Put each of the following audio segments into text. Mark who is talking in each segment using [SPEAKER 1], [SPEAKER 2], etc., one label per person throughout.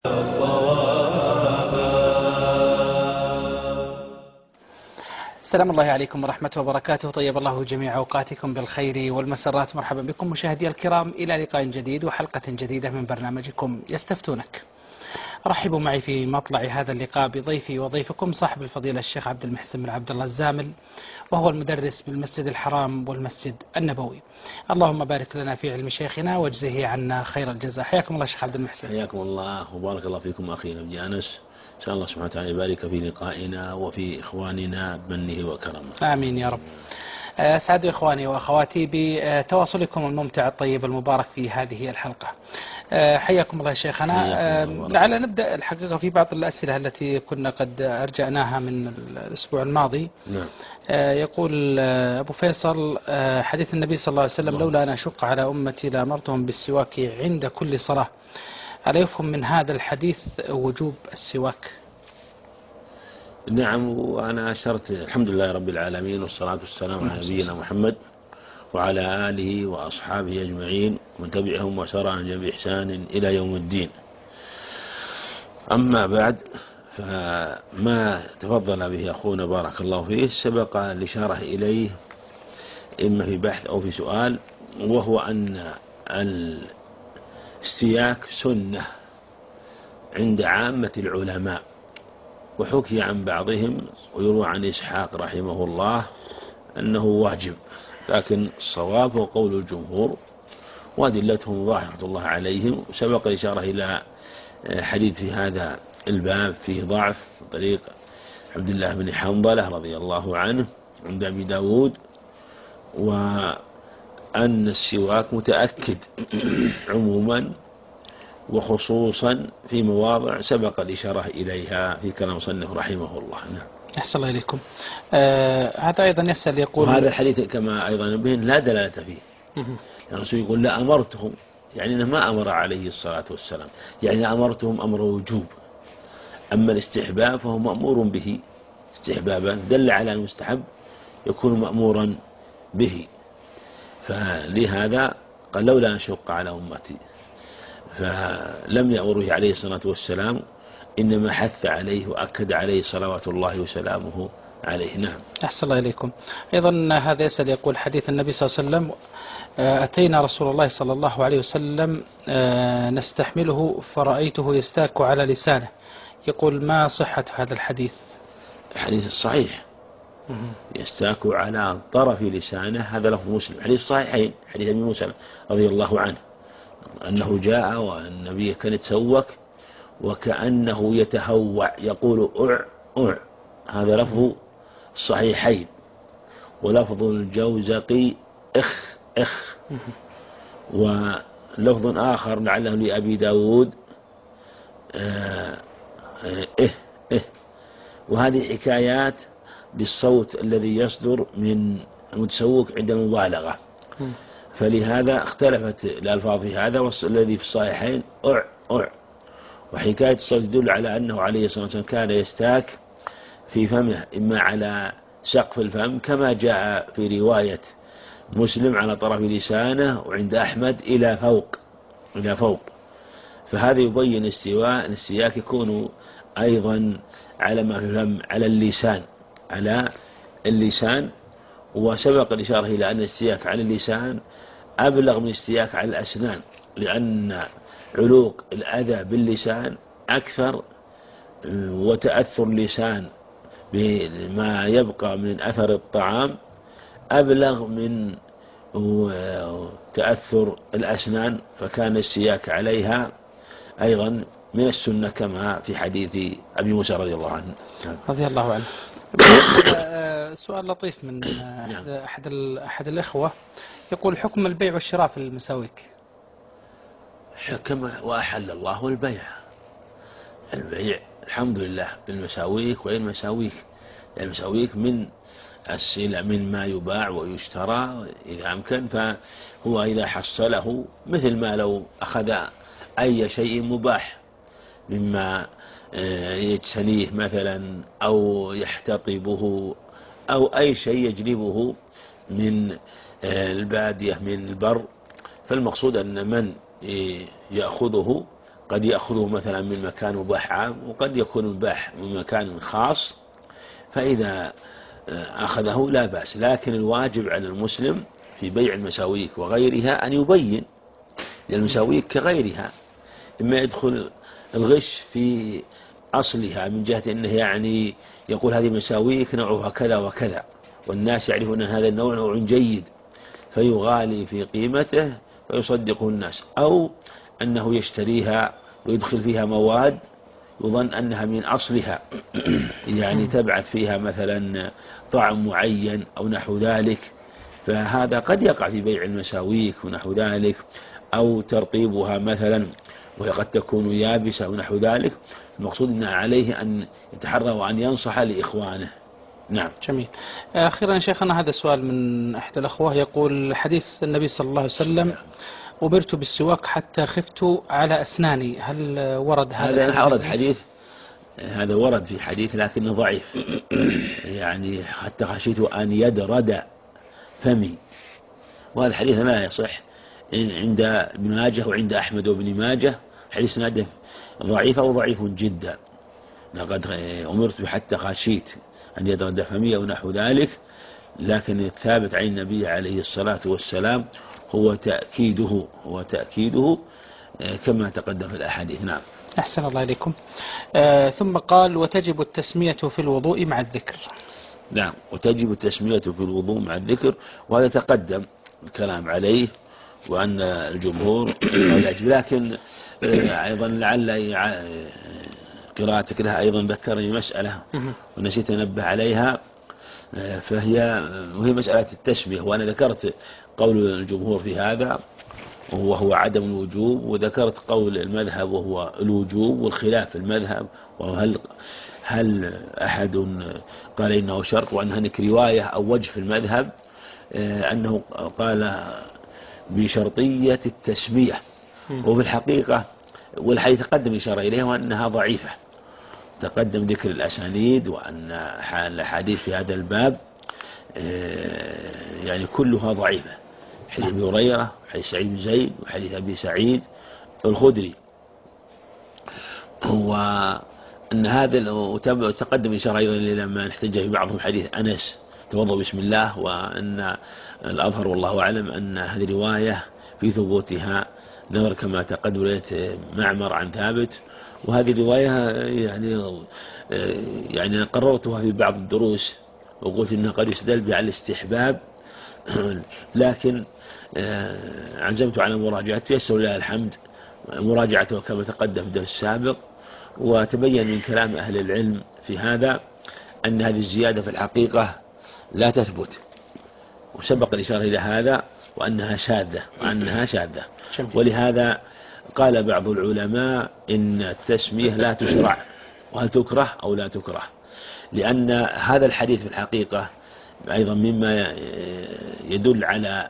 [SPEAKER 1] سلام الله عليكم ورحمة وبركاته. طيب الله جميع أوقاتكم بالخير والمسرات. مرحبا بكم مشاهدي الكرام إلى لقاء جديد وحلقة جديدة من برنامجكم يستفتونك. رحبوا معي في مطلع هذا اللقاء بضيفي وضيفكم صاحب الفضيلة الشيخ عبد المحسن بن عبد الله الزامل، وهو المدرس بالمسجد الحرام والمسجد النبوي. اللهم بارك لنا في علم شيخنا واجزه عنا خير الجزاء. حياكم الله شيخ عبد المحسن.
[SPEAKER 2] حياكم الله وبارك الله فيكم أخي نبي أنس. إن شاء الله سبحانه وتعالى يبارك في لقائنا وفي إخواننا بمنه وكرمه.
[SPEAKER 1] آمين يا رب. أسعد إخواني وأخواتي بتواصلكم الممتع الطيب المبارك في هذه الحلقة. حياكم الله شيخنا. لعل نبدأ الحقيقة في بعض الأسئلة التي كنا قد أرجعناها من الأسبوع الماضي.
[SPEAKER 2] نعم.
[SPEAKER 1] يقول أبو فيصل: حديث النبي صلى الله عليه وسلم: لولا أن أشق على أمتي لأمرتهم بالسواك عند كل صلاة. ألا يفهم من هذا الحديث وجوب السواك؟
[SPEAKER 2] نعم، وأنا أشرت الحمد لله رب العالمين والصلاة والسلام على نبينا محمد وعلى آله وأصحابه أجمعين ومن تبعهم وسار عن جميع إحسان إلى يوم الدين. أما بعد، فما تفضل به أخونا بارك الله فيه سبق الإشارة إليه إما في بحث أو في سؤال، وهو أن الاستياك سنة عند عامة العلماء، وحكي عن بعضهم ويروى عن إسحاق رحمه الله أنه واجب، لكن الصواب هو قول الجمهور وأدلتهم ظاهرة الله عليهم. سبق الإشارة إلى حديث في هذا الباب فيه ضعف طريق عبد الله بن حنظلة رضي الله عنه عند أبي داود، وأن السواك متأكد عموما وخصوصا في مواضع سبق الإشارة إليها في كلام صنف رحمه الله. نعم.
[SPEAKER 1] أحسن الله إليكم. هذا أيضا يسأل يقول:
[SPEAKER 2] وهذا الحديث كما أيضا نبين لا دلالة فيه. الرسول يقول لا أمرتهم، يعني أنه ما أمر عليه الصلاة والسلام، يعني أمرتهم أمر وجوب. أما الاستحباب فهو مأمور به استحبابا، دل على المستحب يكون مأمورا به. فلهذا قال لولا أن أشق على أمتي، فلم يأمره عليه الصلاة والسلام، إنما حث عليه وأكد عليه صلوات الله وسلامه عليه. نعم.
[SPEAKER 1] أحسن الله إليكم. أيضا هذا يسأل يقول: حديث النبي صلى الله عليه وسلم: أتينا رسول الله صلى الله عليه وسلم نستحمله فرأيته يستاك على لسانه. يقول: ما صحة هذا الحديث؟
[SPEAKER 2] الحديث الصحيح يستاك على طرف لسانه، هذا لفظ مسلم. حديث صحيحين، حديث أبي موسى رضي الله عنه أنه جاء والنبي كان يتسوك وكأنه يتهوع يقول أع أع، هذا لفظ الصحيحين. ولفظ الجوزقي إخ إخ. ولفظ آخر لعله لأبي داود إه إه. وهذه حكايات بالصوت الذي يصدر من المتسوق عند المبالغة، فلهذا اختلفت الألفاظ في هذا. والذي في الصحيحين أع أع. وحكاية الصوت تدل على أنه عليه الصلاة والسلام كان يستاك في فمه، إما على سقف الفم كما جاء في رواية مسلم على طرف لسانه، وعند أحمد إلى فوق إلى فوق. فهذا يبين الاستياك يكون أيضا على ما في الفم، على اللسان، على اللسان. وسبق الإشارة إلى أن الاستياك على اللسان أبلغ من الاستياك على الأسنان، لأن علوق الأذى باللسان أكثر، وتأثر اللسان بما يبقى من أثر الطعام أبلغ من تأثر الأسنان، فكان الاستياك عليها أيضا من السنة كما في حديث أبي موسى رضي الله عنه.
[SPEAKER 1] رضي الله عنه. سؤال لطيف من أحد الإخوة، يقول: حكم البيع والشراء في المساويك؟
[SPEAKER 2] حكم وأحل الله البيع. البيع الحمد لله بالمساويك وغير المساويك. المساويك من السلع، من ما يباع ويشترى إذا أمكن، فهو إذا حصله مثل ما لو أخذ أي شيء مباح مما يجتنيه مثلا أو يحتطبه أو أي شيء يجلبه من البادية من البر، فالمقصود أن من يأخذه قد يأخذه مثلا من مكان مباح عام، وقد يكون مباح من مكان خاص، فإذا أخذه لا بأس. لكن الواجب على المسلم في بيع المساويك وغيرها أن يبين، لأن المساويك كغيرها، إما يدخل الغش في أصلها من جهة أنه يعني يقول هذه مساويك نوعها كذا وكذا، والناس يعرفون أن هذا النوع نوع جيد فيغالي في قيمته ويصدقه الناس، أو أنه يشتريها ويدخل فيها مواد يظن أنها من أصلها يعني تبعث فيها مثلا طعم معين أو نحو ذلك، فهذا قد يقع في بيع المساويك ونحو ذلك، أو ترطيبها مثلا وهي قد تكون يابسة ونحو ذلك. المقصود أن عليه أن يتحرى وأن ينصح لإخوانه. نعم.
[SPEAKER 1] جميل. أخيرا شيخنا، هذا سؤال من أحد الأخوة يقول: حديث النبي صلى الله عليه وسلم: أمرت بالسواك حتى خفت على أسناني، هل ورد
[SPEAKER 2] هذا ورد حديث، هذا ورد في حديث لكنه ضعيف يعني حتى خشيت أن يدرد فمي، وهذا الحديث لا يصح عند ابن ماجه وعند أحمد وابن ماجه، حديث نادف ضعيف أو ضعيف جدا. لقد أمرت حتى خشيت أن يدرد فمي ونحو ذلك، لكن الثابت عن النبي عليه الصلاة والسلام هو تأكيده كما تقدم في الأحاديث. نعم.
[SPEAKER 1] أحسن الله إليكم. ثم قال: وتجب التسمية في الوضوء مع الذكر.
[SPEAKER 2] نعم، وتجب التسمية في الوضوء مع الذكر، وهذا تقدم الكلام عليه وأن الجمهور يجب. لكن أيضا لعل قراءتك لها أيضا ذكرني مسألة ونسيت أنبه عليها، وهي مسألة التسمية، وأنا ذكرت قول الجمهور في هذا وهو عدم الوجوب، وذكرت قول المذهب وهو الوجوب، والخلاف في المذهب وهل أحد قال إنه شرط، وأن هناك رواية أو وجه في المذهب أنه قال بشرطية التسمية، وفي الحقيقة والحديث تقدم إشارة إليها وأنها ضعيفة، تقدم ذكر الأسانيد وأن الأحاديث في هذا الباب يعني كلها ضعيفة، حديث أبي هريرة وحديث سعيد بن زيد وحديث أبي سعيد الخدري، وأن هذا وتقدم إشارة أيضا إلى ما نحتج في بعضهم حديث أنس توضأ بسم الله، وأن الأظهر والله أعلم أن هذه رواية في ثبوتها نظر كما تقدم رواية معمر عن ثابت، وهذه الرواية يعني قررتها في بعض الدروس وقلت إنها قد يستدل بها على الاستحباب، لكن عزمت على مراجعته، يسر لله الحمد مراجعته كما تقدم في الدرس السابق، وتبين من كلام أهل العلم في هذا أن هذه الزيادة في الحقيقة لا تثبت، وسبق الإشارة إلى هذا وأنها شاذة ولهذا قال بعض العلماء إن التسمية لا تشرع، وهل تكره أو لا تكره، لأن هذا الحديث في الحقيقة أيضا مما يدل على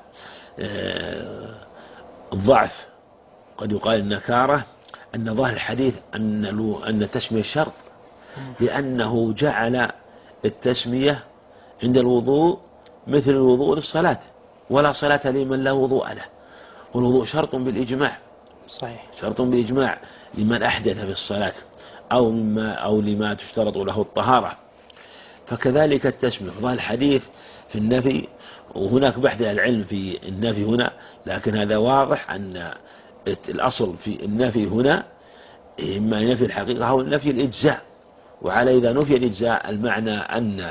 [SPEAKER 2] الضعف، قد يقال النكارة، أن ظاهر الحديث أن التسمية شرط، لأنه جعل التسمية عند الوضوء مثل الوضوء للصلاة، ولا صلاة لمن لا وضوء له، والوضوء شرط بالإجماع،
[SPEAKER 1] صحيح،
[SPEAKER 2] شرط بالإجماع لمن أحدث في الصلاة أو لما تشترط له الطهارة، فكذلك التسمية. ظاهر الحديث في النفي، وهناك بحث العلم في النفي هنا، لكن هذا واضح أن الأصل في النفي هنا إما نفي الحقيقة أو نفي الإجزاء، وعلى إذا نفي الإجزاء المعنى أن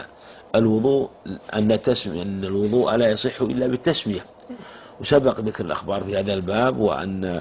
[SPEAKER 2] الوضوء لا يصح إلا بالتسمية، وسبق ذكر الأخبار في هذا الباب، وأن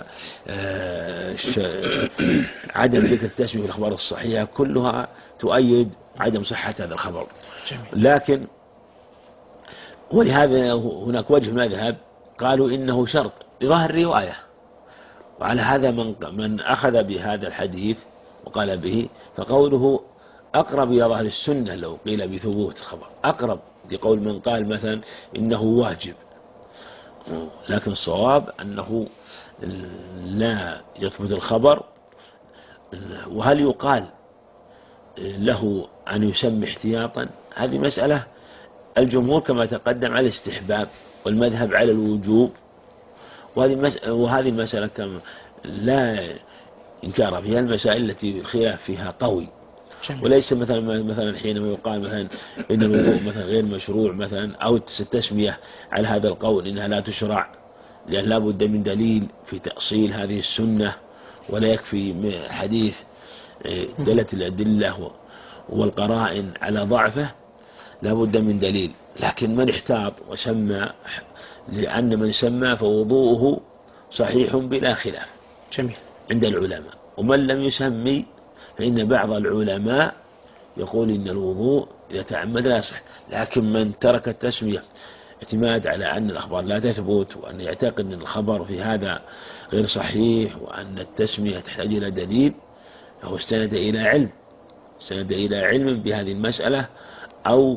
[SPEAKER 2] عدم ذكر التسمية في الأخبار الصحيحة كلها تؤيد عدم صحة هذا الخبر. لكن ولهذا هناك وجه مذهب قالوا إنه شرط لظاهر الرواية، وعلى هذا من أخذ بهذا الحديث وقال به، فقوله أقرب إلى ظاهر السنة لو قيل بثبوت الخبر، أقرب لقول من قال مثلا إنه واجب، لكن الصواب أنه لا يثبت الخبر. وهل يقال له أن يسمي احتياطا؟ هذه مسألة الجمهور كما تقدم على الاستحباب، والمذهب على الوجوب، وهذه المسألة كما لا إنكارها فيها المسائل التي الخلاف فيها قوي.
[SPEAKER 1] جميل.
[SPEAKER 2] وليس مثلا حينما يقال مثلا إن الوضوء مثلا غير مشروع مثلا، أو التسمية على هذا القول إنها لا تشرع، لأن لا بد من دليل في تأصيل هذه السنة، ولا يكفي حديث دلت الأدلة والقرائن على ضعفه، لا بد من دليل. لكن من احتاط وسمى، لأن من سمى فوضوءه صحيح بلا خلاف
[SPEAKER 1] جميل.
[SPEAKER 2] عند العلماء. ومن لم يسمي فإن بعض العلماء يقول إن الوضوء إذا تعمد لا يصح. لكن من ترك التسمية اعتماد على أن الأخبار لا تثبت، وأن يعتقد أن الخبر في هذا غير صحيح، وأن التسمية تحتاج إلى دليل، فهو استند إلى علم بهذه المسألة، أو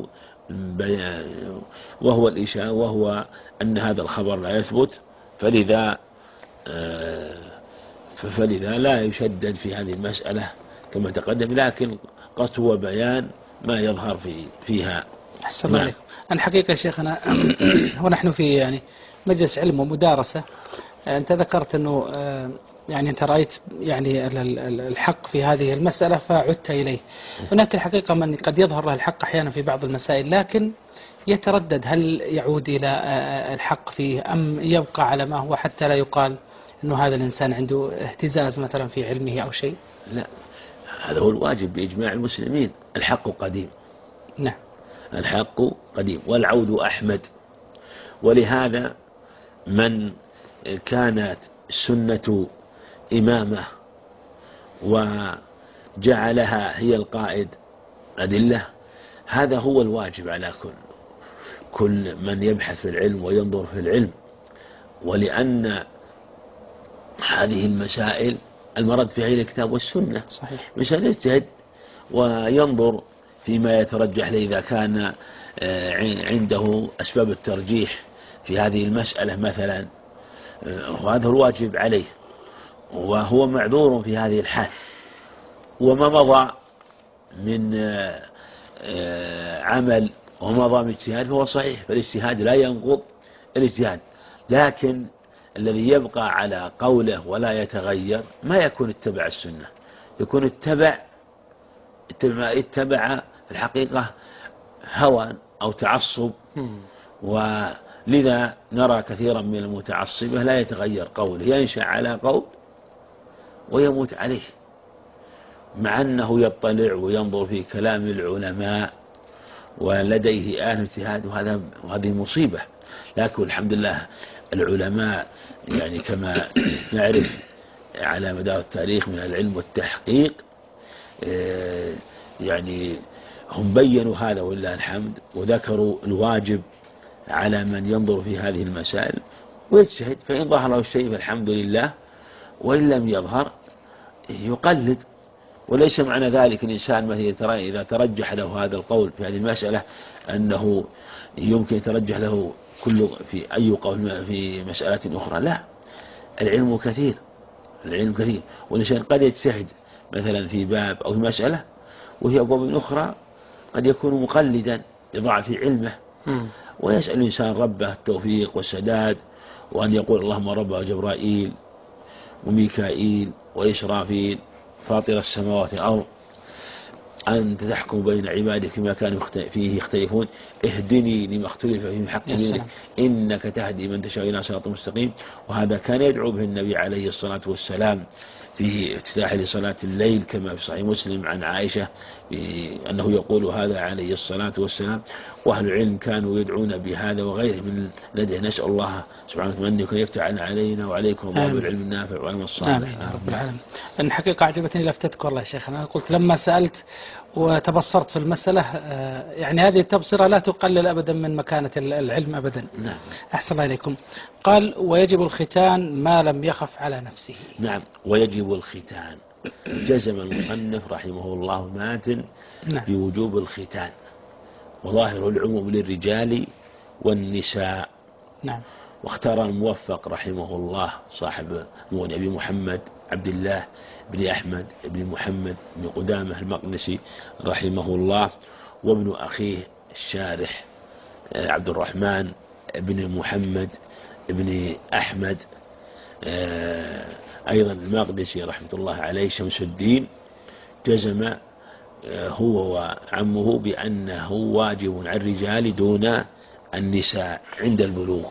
[SPEAKER 2] وهو أن هذا الخبر لا يثبت، فلذا لا يشدد في هذه المسألة كما تقدم، لكن قصد هو بيان ما يظهر فيها.
[SPEAKER 1] أحسن الله عليكم. الحقيقة شيخنا ونحن في يعني مجلس علم ومدارسة، أنت ذكرت أنه يعني أنت رأيت يعني الحق في هذه المسألة فعدت إليه. هناك الحقيقة من قد يظهر له الحق أحيانا في بعض المسائل، لكن يتردد هل يعود إلى الحق فيه أم يبقى على ما هو، حتى لا يقال أنه هذا الإنسان عنده اهتزاز مثلا في علمه أو شيء.
[SPEAKER 2] لا، هذا هو الواجب بإجماع المسلمين. الحق قديم.
[SPEAKER 1] نعم.
[SPEAKER 2] الحق قديم والعود أحمد. ولهذا من كانت السنة إمامة وجعلها هي القائد أدلة، هذا هو الواجب على كل من يبحث في العلم وينظر في العلم. ولأن هذه المسائل المرد فيها إلى الكتاب والسنة.
[SPEAKER 1] صحيح.
[SPEAKER 2] مثل يجتهد وينظر فيما يترجح له، إذا كان عنده أسباب الترجيح في هذه المسألة مثلا، وهذا الواجب عليه، وهو معذور في هذه الحال. وما مضى من عمل ومضى من اجتهاد فهو صحيح، فالاجتهاد لا ينقض الاجتهاد. لكن الذي يبقى على قوله ولا يتغير ما يكون اتبع السنة، يكون اتبع في الحقيقة هوى أو تعصب. ولذا نرى كثيرا من المتعصبة لا يتغير قوله، ينشأ على قول ويموت عليه، مع أنه يطلع وينظر في كلام العلماء ولديه آن اجتهاد، وهذه مصيبة. لكن الحمد لله العلماء يعني كما نعرف على مدار التاريخ من العلم والتحقيق، يعني هم بينوا هذا ولله الحمد، وذكروا الواجب على من ينظر في هذه المسائل ويجتهد. فإن ظهر له الشيء فالحمد لله، وإن لم يظهر يقلد. وليس معنى ذلك الإنسان مثلا إذا ترجح له هذا القول في هذه المسألة أنه يمكن يترجح له في أي قول في مسألة أخرى. لا، العلم كثير. والإنسان قد يجتهد مثلا في باب أو في مسألة، وهي أبواب أخرى قد يكون مقلدا لضعف علمه. ويسأل الإنسان ربه التوفيق والسداد، وأن يقول اللهم رب جبرائيل وميكائيل وإسرافيل فاطر السماوات والأرض أنت تحكم بين عبادك فيما كانوا فيه يختلفون، اهدني لما اختلف فيه من حق دينك إنك تهدي من تشاء إلى صراط مستقيم. وهذا كان يدعو به النبي عليه الصلاة والسلام في افتتاح لصلاة الليل، كما في صحيح مسلم عن عائشة أنه يقول هذا عليه الصلاة والسلام. وأهل العلم كانوا يدعون بهذا وغيره من لديه. نسأل الله سبحانه وتعالى أن يكون يفتح علينا وعليكم الله بالعلم النافع والعلم الصالح.
[SPEAKER 1] آمين يا رب العالمين. الحقيقة أعجبتني لفتتك والله يا شيخ. أنا قلت لما سألت وتبصرت في المسألة، يعني هذه التبصرة لا تقلل أبدا من مكانة العلم أبدا.
[SPEAKER 2] نعم.
[SPEAKER 1] أحسن الله إليكم. قال ويجب الختان ما لم يخف على نفسه.
[SPEAKER 2] نعم، ويجب الختان. جزم المصنف رحمه الله ماتن بوجوب الختان، وظاهر العموم للرجال والنساء.
[SPEAKER 1] نعم.
[SPEAKER 2] واختار الموفق رحمه الله صاحب أبي محمد عبد الله بن أحمد بن محمد بن قدامة المقدسي رحمه الله، وابن أخيه الشارح عبد الرحمن بن محمد بن أحمد أيضا المقدسي رحمة الله عليه شمس الدين جزم هو وعمه بأنه واجب على الرجال دون النساء عند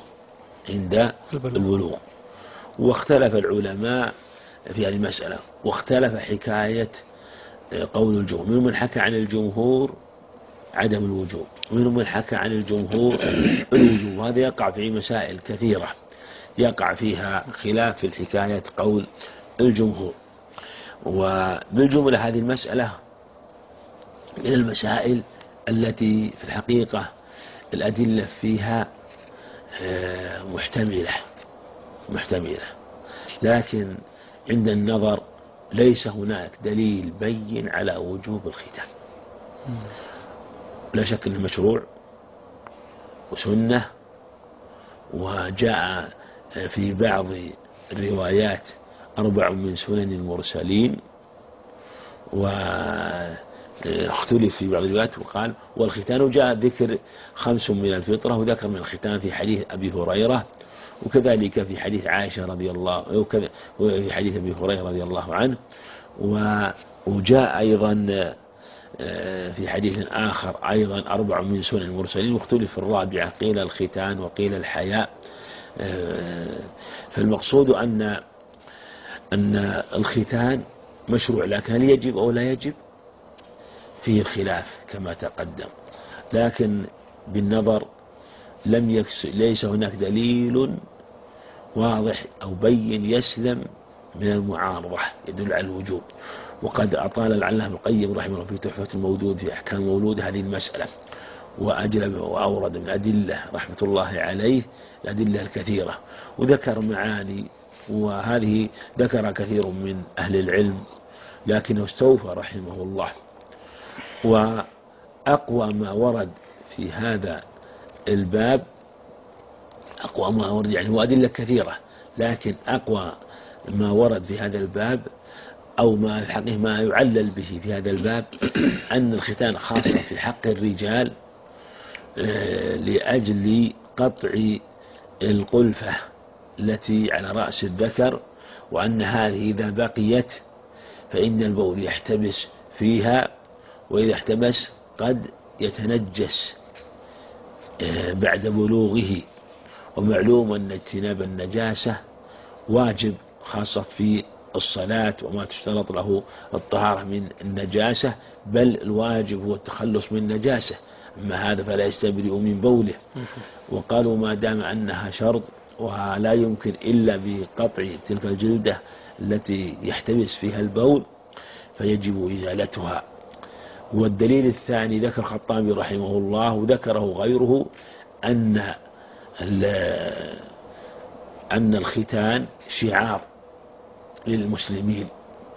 [SPEAKER 2] البلوغ. واختلف العلماء في هذه المسألة، واختلف حكاية قول الجمهور، منهم من حكى عن الجمهور عدم الوجوب، ومنهم من حكى عن الجمهور الوجوب. وهذا يقع في مسائل كثيرة يقع فيها خلاف في حكاية قول الجمهور. وبالجملة هذه المسألة من المسائل التي في الحقيقة الأدلة فيها محتملة، لكن عند النظر ليس هناك دليل بين على وجوب الختان. لا شك أنه مشروع وسنة، وجاء في بعض الروايات 4 من سنن المرسلين، واختلف في بعض الروايات وقال والختان، جاء ذكر 5 من الفطرة، وذكر من الختان في حديث أبي هريرة، وكذلك في حديث عائشة رضي الله وفي حديث أبي هريرة رضي الله عنه. وجاء أيضا في حديث آخر أيضا 4 من سنن المرسلين، واختلف في الرابعة، قيل الختان وقيل الحياء. فالمقصود أن الختان مشروع، لكن هل يجب أو لا يجب فيه خلاف كما تقدم، لكن بالنظر ليس هناك دليل واضح أو بين يسلم من المعارضة يدل على الوجوب. وقد أطال العلامة ابن القيم رحمه الله في تحفة المولود في أحكام المولود هذه المسألة، وأجلب وأورد من أدلة رحمة الله عليه الأدلة الكثيرة، وذكر معاني، وهذه ذكر كثير من أهل العلم لكنه استوفى رحمه الله. وأقوى ما ورد في هذا الباب، أقوى ما ورد يعني هو أدلة كثيرة، لكن أقوى ما ورد في هذا الباب أو ما الحقيقة ما يعلل به في هذا الباب أن الختان خاصة في حق الرجال لأجل قطع القلفة التي على رأس الذكر، وأن هذه إذا بقيت فإن البول يحتبس فيها، وإذا احتبس قد يتنجس بعد بلوغه. ومعلوم أن اجتناب النجاسة واجب خاصة في الصلاة، وما تشترط له الطهارة من النجاسة، بل الواجب هو التخلص من النجاسة، أما هذا فلا يستبرئ من بوله. وقالوا ما دام أنها شرط ولا يمكن إلا بقطع تلك الجلدة التي يحتبس فيها البول فيجب إزالتها. والدليل الثاني ذكر الخطابي رحمه الله وذكره غيره أن الختان شعار للمسلمين،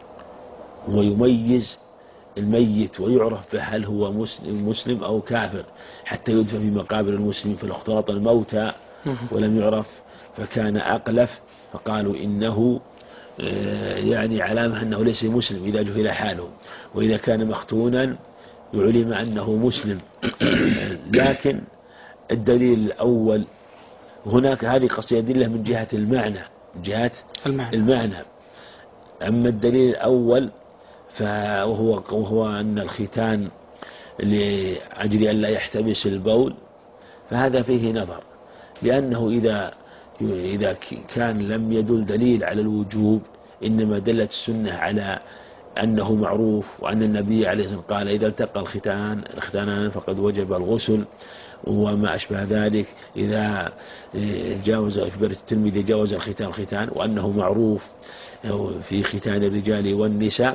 [SPEAKER 2] ويميز الميت ويعرف هل هو مسلم أو كافر، حتى يدفن في مقابر المسلمين. فلو اختلط الموتى ولم يعرف فكان أقلف، فقالوا إنه يعني علامة أنه ليس مسلم إذا جهل حاله، وإذا كان مختونا يعلم أنه مسلم. لكن الدليل الأول هناك هذه قصة أدلة من جهة المعنى، من جهة المعنى. أما الدليل الأول وهو أن الختان لأجل أن لا يحتبس البول، فهذا فيه نظر، لأنه إذا كان لم يدل دليل على الوجوب، إنما دلت السنة على أنه معروف، وأن النبي عليه الصلاة والسلام قال إذا التقى الختانان فقد وجب الغسل وما أشبه ذلك، إذا جاوز في بر الترمذي جاوز الختان، وأنه معروف في ختان الرجال والنساء،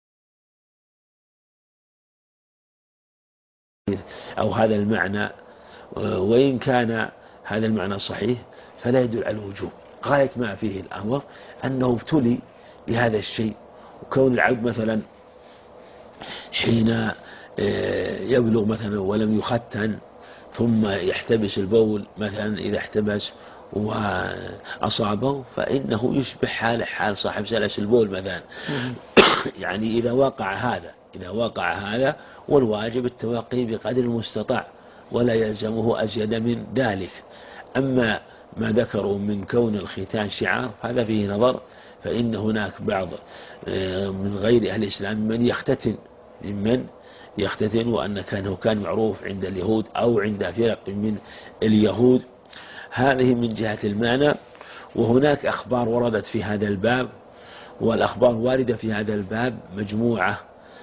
[SPEAKER 2] أو هذا المعنى. وإن كان هذا المعنى صحيح فلا يدل على الوجوب. غاية ما فيه الأمر أنه ابتلي بهذا الشيء، وكون العبد مثلا حين يبلغ مثلا ولم يختن ثم يحتبس البول مثلا، إذا احتبس وأصابه فإنه يشبه حال صاحب سلس البول مثلا. يعني إذا وقع هذا والواجب التوقي بقدر المستطاع، ولا يلزمه أزيد من ذلك. أما ما ذكروا من كون الختان شعار هذا فيه نظر، فإن هناك بعض من غير أهل الإسلام ممن يختتن وأن كان معروف عند اليهود أو عند فرق من اليهود. هذه من جهة المعنى. وهناك أخبار وردت في هذا الباب، والأخبار واردة في هذا الباب مجموعة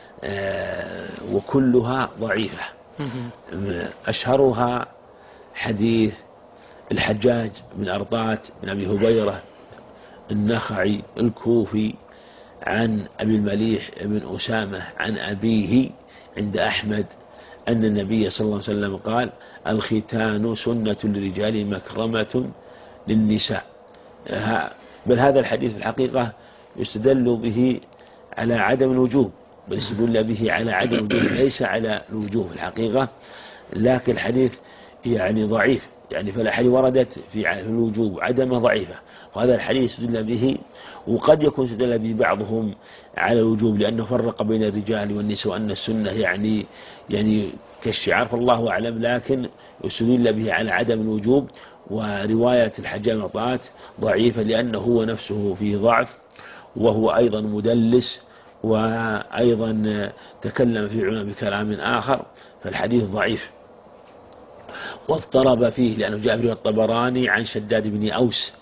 [SPEAKER 2] وكلها ضعيفة. أشهرها حديث الحجاج بن أرطاة بن أبي هبيرة النخعي الكوفي عن أبي المليح بن أسامة عن أبيه عند أحمد أن النبي صلى الله عليه وسلم قال: الختان سنة للرجال مكرمة للنساء. بل هذا الحديث في الحقيقة يستدل به على عدم الوجوب، بل يستدل به على عدم الوجوب ليس على الوجوب في الحقيقة، لكن الحديث يعني ضعيف، يعني فالأحاديث وردت في الوجوب عدم ضعيفة، وهذا الحديث استدل به، وقد يكون استدل به بعضهم على الوجوب لأنه فرق بين الرجال والنساء وأن السنة يعني كالشعار، فالله أعلم، لكن استدل به على عدم الوجوب. ورواية الحجاج بن أرطاة ضعيفة لأنه هو نفسه فيه ضعف، وهو أيضا مدلس، وأيضا تكلم في العلماء بكلام آخر، فالحديث ضعيف. واضطرب فيه لأنه جاء في الطبراني عن شداد بن أوس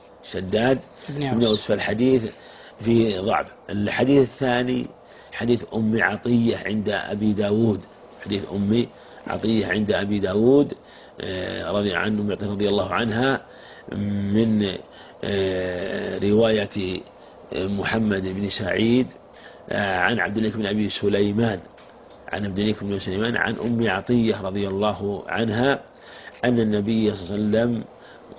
[SPEAKER 2] فالحديث في ضعف. الحديث الثاني حديث أم عطية عند أبي داود، حديث أم عطية عند أبي داود رضي الله عنها من رواية محمد بن سعيد عن عبد الملك بن أبي سليمان عن أم عطية رضي الله عنها أن النبي صلى الله عليه وسلم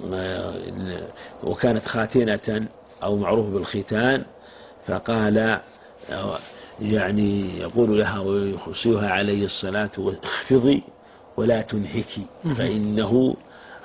[SPEAKER 2] وكانت خاتنة أو معروف بالختان، فقال يعني يقول لها ويخصيها عليه الصلاة: اخفضي ولا تنهكي فإنه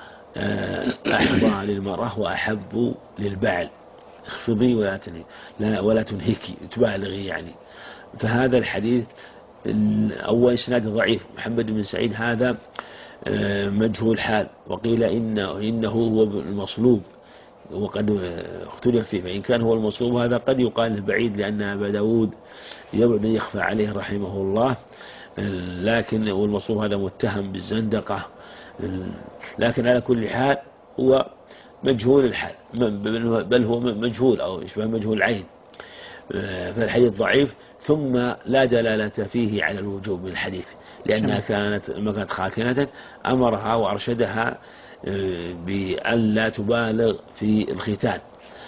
[SPEAKER 2] أحظى للمرأة وأحب للبعل. اخفضي ولا تنهكي تبالغي يعني. فهذا الحديث أول إسناد ضعيف. محمد بن سعيد هذا مجهول حال، وقيل إنه هو المصلوب، وقد اختلف فيه، فإن كان هو المصلوب هذا قد يقال بعيد، لأن أبا داود يبعد أن يخفى عليه رحمه الله، لكن والمصلوب هذا متهم بالزندقة، لكن على كل حال هو مجهول الحال، بل هو مجهول أو يشبه مجهول العين، فالحديث ضعيف. ثم لا دلالة فيه على الوجوب من الحديث، لأنها لما كانت خاتنة أمرها وأرشدها بأن لا تبالغ في الختان.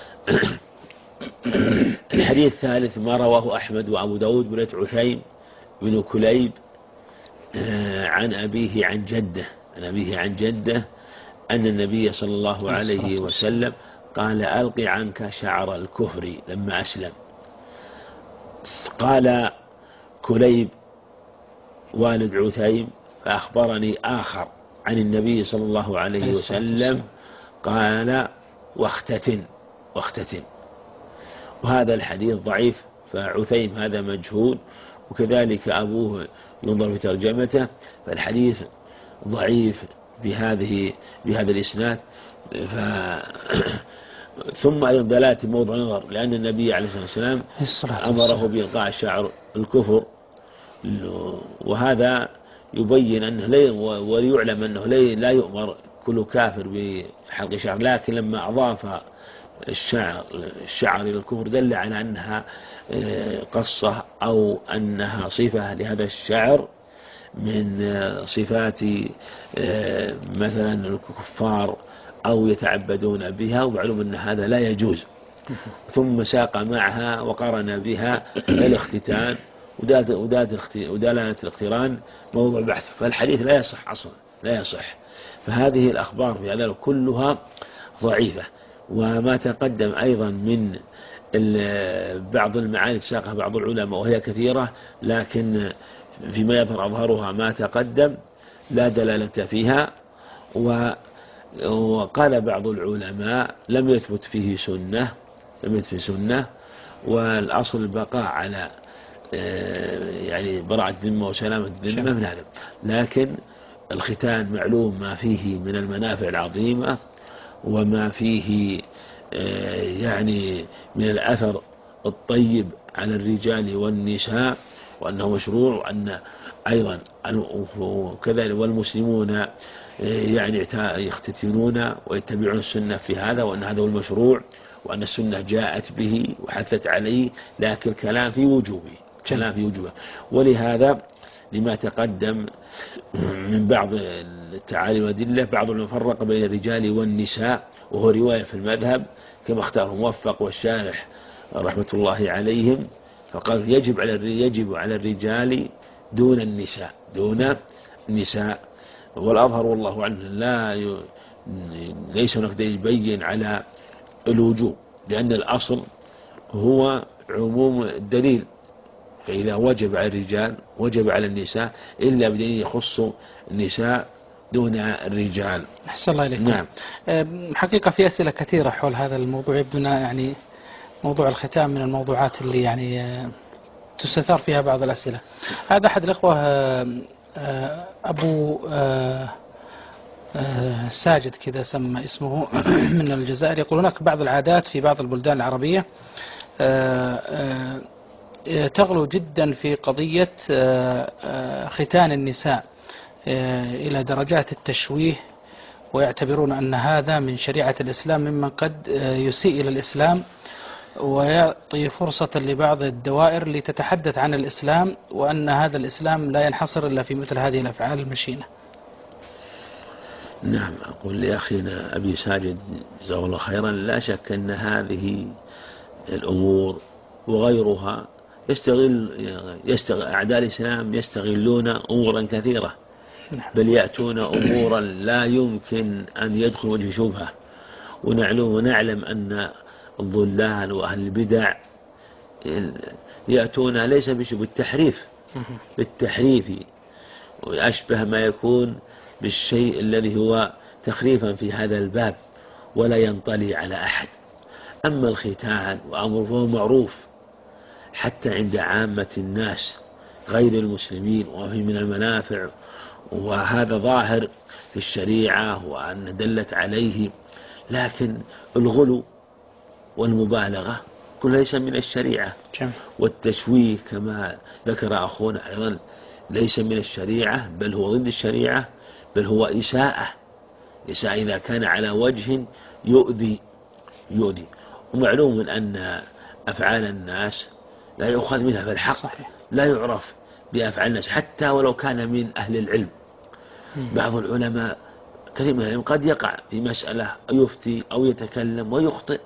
[SPEAKER 2] الحديث الثالث ما رواه أحمد وأبو داود برواية عثيم بن كليب عن أبيه عن جده أن النبي صلى الله عليه وسلم قال: ألق عنك شعر الكفر لما أسلم. قال كليب والد عثيم: فأخبرني آخر عن النبي صلى الله عليه وسلم قال: واختتن. وهذا الحديث ضعيف، فعثيم هذا مجهول، وكذلك أبوه ينظر في ترجمته، فالحديث ضعيف بهذا الإسناد. ثم أيضا دلالة موضع نظر، لأن النبي عليه الصلاة والسلام أمره بإلقاء شعر الكفر، وهذا يبين أنه وليعلم أنه لا يؤمر كل كافر بحلق شعر، لكن لما أضاف الشعر إلى الكفر دل على أنها قصة أو أنها صفة لهذا الشعر من صفات مثلا الكفار أو يتعبدون بها، ومعلوم أن هذا لا يجوز. ثم ساق معها وقارن بها الاختتان، ودلالة الاقتران موضوع بحث، فالحديث لا يصح أصلا، لا يصح. فهذه الأخبار في هذا كلها ضعيفة. وما تقدم أيضا من بعض المعاني ساقها بعض العلماء وهي كثيرة، لكن فيما يظهر أظهرها ما تقدم لا دلالة فيها. وقال بعض العلماء لم يثبت فيه سنة، والأصل البقاء على يعني براءة الذمة وسلامة الذمة من هذا. لكن الختان معلوم ما فيه من المنافع العظيمة، وما فيه يعني من الأثر الطيب على الرجال والنساء، وأنه مشروع، وأن أيضا كذلك والمسلمون يعني يختتنون ويتبعون السنة في هذا، وأن هذا هو المشروع، وأن السنة جاءت به وحثت عليه، لكن الكلام في وجوبه، كلام في وجوبه. ولهذا لما تقدم من بعض التعاليم والأدلة، بعضهم فرق بين الرجال والنساء، وهو رواية في المذهب كما اختاره الموفق والشارح رحمة الله عليهم، فقال يجب على الرجال دون النساء، دون النساء. والأظهر والله عنه ليس هناك دليل يبين على الوجوب، لأن الأصل هو عموم الدليل، فإذا وجب على الرجال وجب على النساء، إلا بدليل يخص النساء دون الرجال.
[SPEAKER 1] أحسن الله إليكم.
[SPEAKER 2] نعم.
[SPEAKER 1] حقيقة في أسئلة كثيرة حول هذا الموضوع، يبدونا يعني موضوع الختام من الموضوعات اللي يعني تستثار فيها بعض الأسئلة. هذا أحد الأخوة أبو ساجد كذا سمى اسمه من الجزائر، يقول هناك بعض العادات في بعض البلدان العربية تغلو جدا في قضية ختان النساء إلى درجات التشويه، ويعتبرون أن هذا من شريعة الإسلام، ممن قد يسيء إلى الإسلام ويعطي فرصة لبعض الدوائر لتتحدث عن الإسلام، وأن هذا الإسلام لا ينحصر إلا في مثل هذه الأفعال المشينة.
[SPEAKER 2] نعم. أقول لأخينا أبي ساجد جزاه الله خيرا، لا شك أن هذه الأمور وغيرها أعداء الإسلام يستغلون أمورا كثيرة، بل يأتون أمورا لا يمكن أن يدخل وجه شبهة. ونعلم أن الضلال وأهل البدع يأتون ليس بالتحريف، وأشبه ما يكون بالشيء الذي هو تخريفا في هذا الباب، ولا ينطلي على أحد. أما الختان وأمره فهو معروف حتى عند عامة الناس غير المسلمين، وفي من المنافع، وهذا ظاهر في الشريعة وأن دلت عليه. لكن الغلو والمبالغة كل ليس من الشريعة، والتشويه كما ذكر أخونا أيضا ليس من الشريعة، بل هو ضد الشريعة، بل هو إساءة إذا كان على وجه يؤذي. ومعلوم أن أفعال الناس لا يؤخذ منها، فالحق لا يعرف بأفعال الناس حتى ولو كان من أهل العلم. بعض العلماء كثير من العلم قد يقع في مسألة يفتي أو يتكلم ويخطئ،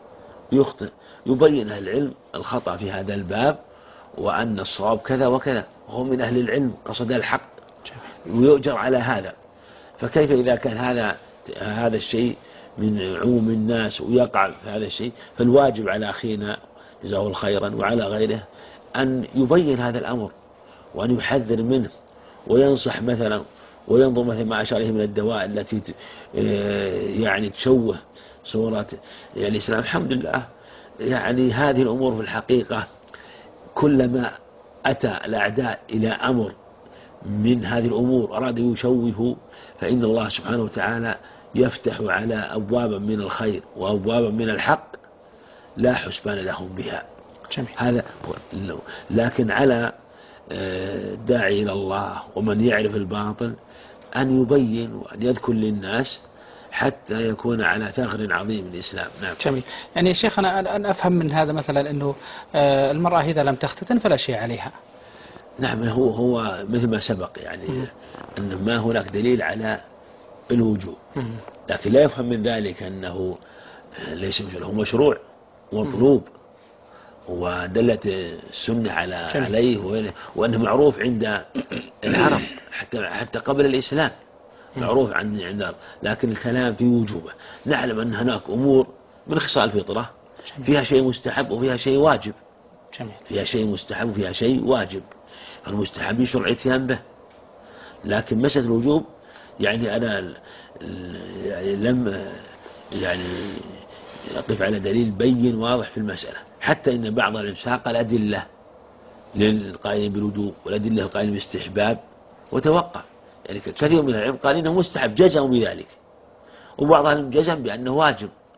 [SPEAKER 2] يبين أهل العلم الخطأ في هذا الباب، وأن الصواب كذا وكذا، وهو من أهل العلم قصد الحق ويؤجر على هذا. فكيف إذا كان هذا الشيء من عموم الناس ويقع في هذا الشيء؟ فالواجب على أخينا جزاه الله خيرا وعلى غيره أن يبين هذا الأمر، وأن يحذر منه، وينصح مثلا، وينظر مثل ما أشار إليه من الدواء التي يعني تشوه صورة الإسلام. الحمد لله يعني هذه الأمور في الحقيقة كلما أتى الأعداء إلى أمر من هذه الأمور أرادوا يشوهوا، فإن الله سبحانه وتعالى يفتح على أبوابا من الخير وأبوابا من الحق لا حسبان لهم بها. هذا لكن على داعي إلى الله ومن يعرف الباطل أن يبين وأن يذكر للناس حتى يكون على ثغر عظيم الإسلام. نعم.
[SPEAKER 1] جميل. يعني شيخ أنا أفهم من هذا مثلا أنه المرأة إذا لم تختتن فلا شيء عليها.
[SPEAKER 2] نعم. هو مثل ما سبق يعني أنه ما هناك دليل على الوجوب، لكن لا يفهم من ذلك أنه ليس هو مشروع مطلوب، ودلت السنة عليه، وأنه معروف عند العرب حتى قبل الإسلام، معروف عند، لكن الكلام في وجوبه. نعلم أن هناك أمور من خصال الفطرة فيها شيء مستحب وفيها شيء واجب، فيها شيء مستحب وفيها شيء واجب، المستحب يشرع الاتيان به. لكن مسألة الوجوب يعني أنا يعني لم يعني أقف على دليل بين واضح في المسألة، حتى إن بعض العلماء ساق الأدلة للقائلين بالوجوب والأدلة القائلين بالاستحباب وتوقف. يعني كثير من العلم قال إنه مستحب جزموا بذلك، وبعضهم جزم بأنه واجب،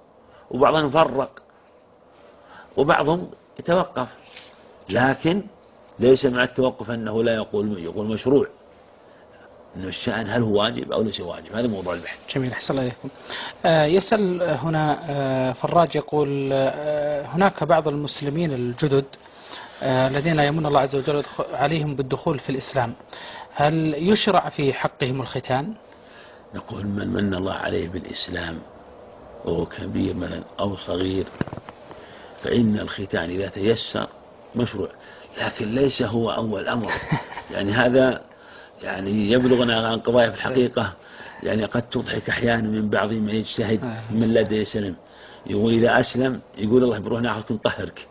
[SPEAKER 2] وبعضهم يفرق وبعضهم يتوقف، لكن ليس مع التوقف أنه لا يقول مشروع، إن الشأن هل هو واجب أو ليس واجب، هذا موضوع البحث.
[SPEAKER 1] جميل، أحسن الله إليكم. يسأل هنا فراج يقول هناك بعض المسلمين الجدد الذين يمن الله عز وجل عليهم بالدخول في الإسلام، هل يشرع في حقهم الختان؟
[SPEAKER 2] نقول من الله عليه بالإسلام وهو كبير مثلا أو صغير فإن الختان إذا تيسر مشروع، لكن ليس هو أول أمر. يعني هذا يعني يبلغنا عن قضايا في الحقيقة يعني قد تضحك أحيانا من بعض من يجتهد من لا يسلم، يقول إذا أسلم يقول الله بروح ناخذ نطهرك،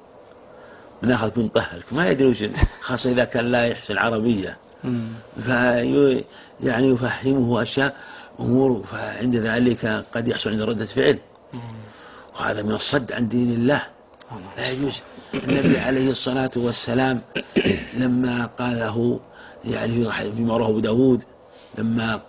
[SPEAKER 2] ما يدري وش، خاصة إذا كان لا يحسن العربية يعني يفهمه أشياء أمور، فعند ذلك قد يحصل عند ردة فعل، وهذا من الصد عن دين الله لا يجوز. النبي عليه الصلاة والسلام لما قاله يعني فيما رواه أبو داود لما